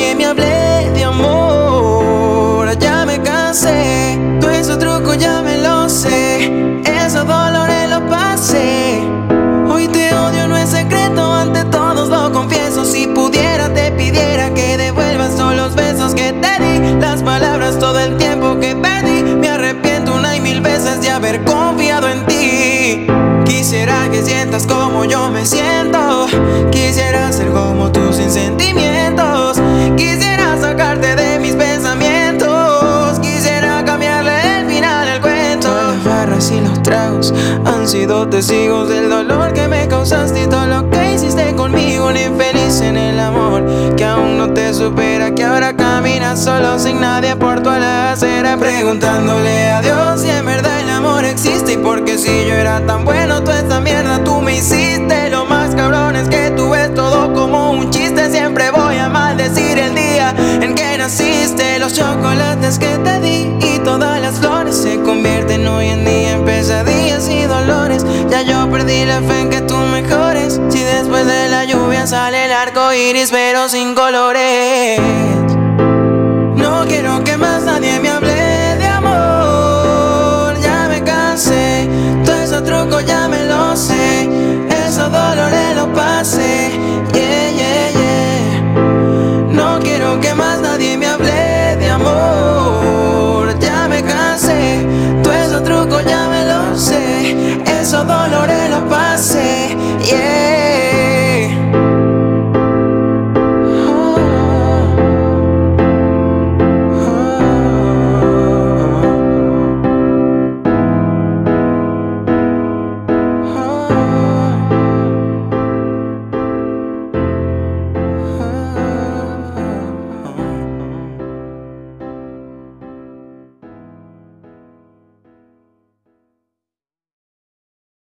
nadie me hable de amor. Ya me cansé, todo ese truco ya me lo sé, esos dolores los pasé. Hoy te odio, no es secreto, ante todos lo confieso. Si pudiera te pidiera que devuelvas todos los besos que te di, las palabras, todo el tiempo que perdí. Me arrepiento una y mil veces de haber confiado en ti. Quisiera que sientas como yo me siento, quisiera ser como tú sin sentimientos, quisiera sacarte de mis pensamientos, quisiera cambiarle el final al cuento. Todas las barras y los tragos han sido testigos del dolor que me causaste y todo lo que hiciste conmigo. Un infeliz en el amor que aún no te supera, que ahora caminas solo sin nadie por toda la acera, preguntándole a Dios si en verdad el amor existe. Y porque si yo era tan bueno, toda esta mierda tú me hiciste. Lo más cabrón es que tú ves todo como un chiste. Siempre voy a maldecir el día en que naciste. Los chocolates que te di y todas las flores se convierten hoy en día en pesadillas y dolores. Ya yo perdí la fe en que tú mejores. Si después de la lluvia sale el arco iris pero sin colores. No quiero que más nadie me hable de amor. Ya me cansé, todo ese truco ya me lo sé, esos dolores los pasé. Yeah, yeah, yeah.